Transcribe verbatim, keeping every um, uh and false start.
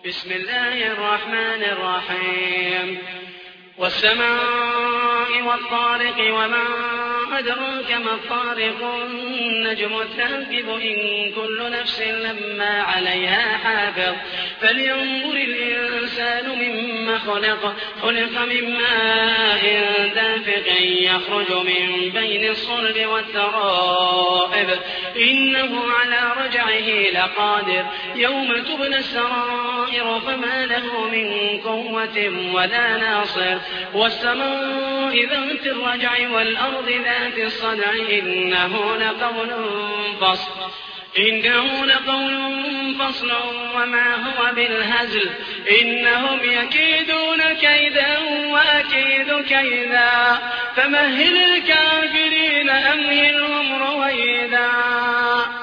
بسم الله الرحمن الرحيم والسماء والطارق وما أدراك ما الطارق النجم الثاقب إن كل نفس لما عليها حافظ فلينظر الإنسان مما خلق خلق من ماء دافق يخرج من بين الصلب والترائب إنه على رجعه لقادر يوم تبلى السرائر فما له من قوة ولا ناصر والسماء ذات الرجع والأرض ذات الصدع إنه لقول فصل إنه لقول فصل وما هو بالهزل إنهم يكيدون كيدا وأكيد كيدا فمهل الكافرين أمهلهم رويدا.